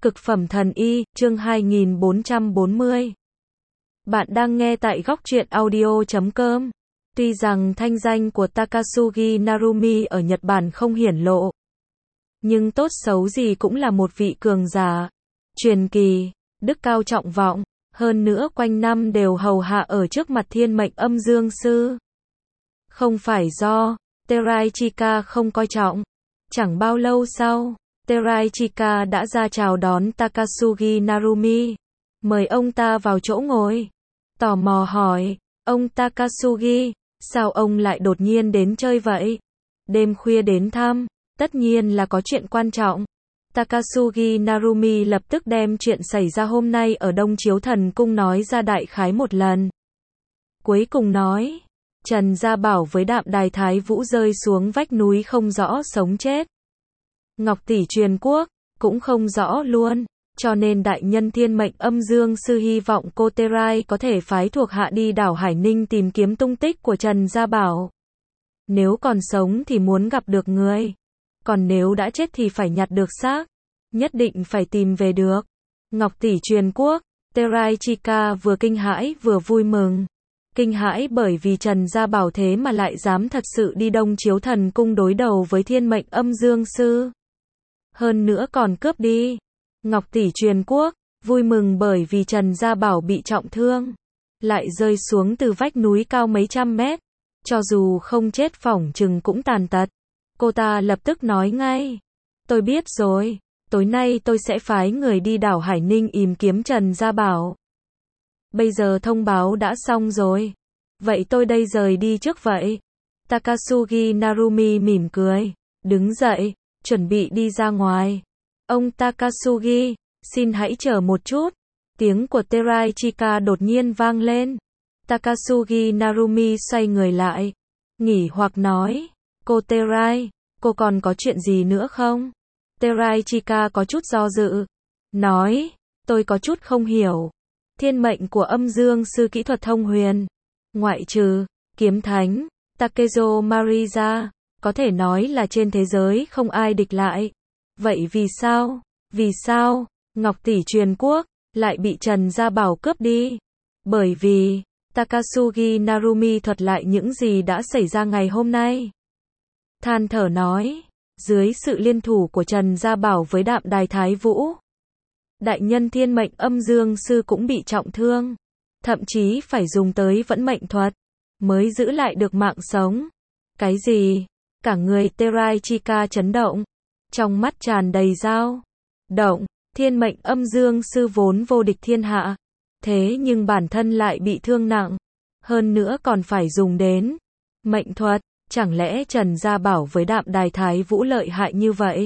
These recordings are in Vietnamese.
Cực phẩm thần y, chương 2440. Bạn đang nghe tại góc truyện audio.com. Tuy rằng thanh danh của Takasugi Narumi ở Nhật Bản không hiển lộ, nhưng tốt xấu gì cũng là một vị cường giả truyền kỳ, đức cao trọng vọng, hơn nữa quanh năm đều hầu hạ ở trước mặt thiên mệnh âm dương sư. Không phải do Teraichika không coi trọng. Chẳng bao lâu sau, Teraichika đã ra chào đón Takasugi Narumi, mời ông ta vào chỗ ngồi. Tò mò hỏi, ông Takasugi, sao ông lại đột nhiên đến chơi vậy? Đêm khuya đến thăm, tất nhiên là có chuyện quan trọng. Takasugi Narumi lập tức đem chuyện xảy ra hôm nay ở Đông Chiếu Thần Cung nói ra đại khái một lần. Cuối cùng nói, Trần Gia Bảo với Đạm Đài Thái Vũ rơi xuống vách núi không rõ sống chết. Ngọc tỷ truyền quốc, cũng không rõ luôn, cho nên đại nhân thiên mệnh âm dương sư hy vọng cô Terai có thể phái thuộc hạ đi đảo Hải Ninh tìm kiếm tung tích của Trần Gia Bảo. Nếu còn sống thì muốn gặp được người, còn nếu đã chết thì phải nhặt được xác, nhất định phải tìm về được. Ngọc tỷ truyền quốc, Teraichika vừa kinh hãi vừa vui mừng. Kinh hãi bởi vì Trần Gia Bảo thế mà lại dám thật sự đi Đông Chiếu Thần Cung đối đầu với thiên mệnh âm dương sư. Hơn nữa còn cướp đi. Ngọc tỷ truyền quốc, vui mừng bởi vì Trần Gia Bảo bị trọng thương, lại rơi xuống từ vách núi cao mấy trăm mét. Cho dù không chết phỏng chừng cũng tàn tật. Cô ta lập tức nói ngay, tôi biết rồi, tối nay tôi sẽ phái người đi đảo Hải Ninh tìm kiếm Trần Gia Bảo. Bây giờ thông báo đã xong rồi. Vậy tôi đây rời đi trước vậy. Takasugi Narumi mỉm cười, đứng dậy, chuẩn bị đi ra ngoài. Ông Takasugi, xin hãy chờ một chút. Tiếng của Teraichika đột nhiên vang lên. Takasugi Narumi xoay người lại, nghỉ hoặc nói, cô Terai, cô còn có chuyện gì nữa không? Teraichika có chút do dự, nói, tôi có chút không hiểu. Thiên mệnh của âm dương sư kỹ thuật thông huyền, ngoại trừ kiếm thánh Takezo Mariza, có thể nói là trên thế giới không ai địch lại. Vậy vì sao Ngọc tỷ truyền quốc lại bị Trần Gia Bảo cướp đi? Bởi vì Takasugi Narumi thuật lại những gì đã xảy ra ngày hôm nay. Than thở nói, dưới sự liên thủ của Trần Gia Bảo với Đạm Đài Thái Vũ, đại nhân thiên mệnh âm dương sư cũng bị trọng thương, thậm chí phải dùng tới vận mệnh thuật mới giữ lại được mạng sống. Cái gì? Cả người Teraichika chấn động, trong mắt tràn đầy dao động. Thiên mệnh âm dương sư vốn vô địch thiên hạ, thế nhưng bản thân lại bị thương nặng, hơn nữa còn phải dùng đến mệnh thuật. Chẳng lẽ Trần Gia Bảo với Đạm Đài Thái Vũ lợi hại như vậy?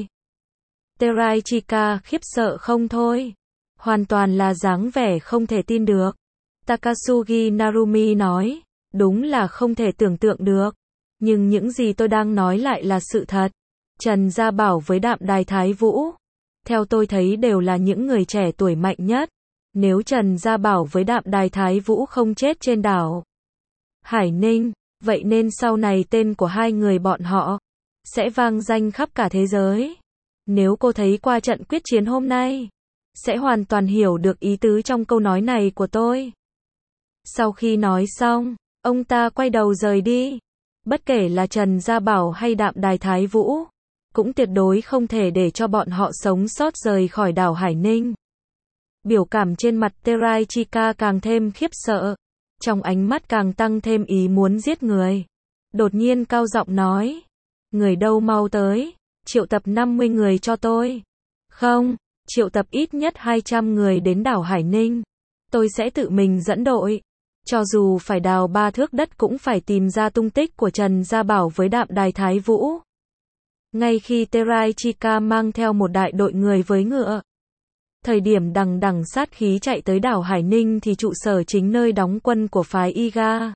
Teraichika khiếp sợ không thôi, hoàn toàn là dáng vẻ không thể tin được. Takasugi Narumi nói, đúng là không thể tưởng tượng được, nhưng những gì tôi đang nói lại là sự thật. Trần Gia Bảo với Đạm Đài Thái Vũ, theo tôi thấy đều là những người trẻ tuổi mạnh nhất. Nếu Trần Gia Bảo với Đạm Đài Thái Vũ không chết trên đảo Hải Ninh, vậy nên sau này tên của hai người bọn họ sẽ vang danh khắp cả thế giới. Nếu cô thấy qua trận quyết chiến hôm nay, sẽ hoàn toàn hiểu được ý tứ trong câu nói này của tôi. Sau khi nói xong, ông ta quay đầu rời đi. Bất kể là Trần Gia Bảo hay Đạm Đài Thái Vũ, cũng tuyệt đối không thể để cho bọn họ sống sót rời khỏi đảo Hải Ninh. Biểu cảm trên mặt Teraichika càng thêm khiếp sợ, trong ánh mắt càng tăng thêm ý muốn giết người. Đột nhiên cao giọng nói, người đâu mau tới, triệu tập 50 người cho tôi. Không, triệu tập ít nhất 200 người đến đảo Hải Ninh. Tôi sẽ tự mình dẫn đội. Cho dù phải đào 3 thước đất cũng phải tìm ra tung tích của Trần Gia Bảo với Đạm Đài Thái Vũ. Ngay khi Teraichika mang theo một đại đội người với ngựa, thời điểm đằng đằng sát khí chạy tới đảo Hải Ninh thì trụ sở chính nơi đóng quân của phái Iga,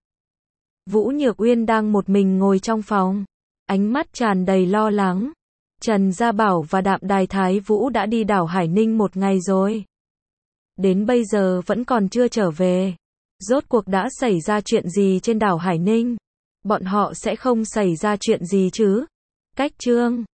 Vũ Nhược Uyên đang một mình ngồi trong phòng, ánh mắt tràn đầy lo lắng. Trần Gia Bảo và Đạm Đài Thái Vũ đã đi đảo Hải Ninh một ngày rồi, đến bây giờ vẫn còn chưa trở về. Rốt cuộc đã xảy ra chuyện gì trên đảo Hải Ninh? Bọn họ sẽ không xảy ra chuyện gì chứ? Cách chương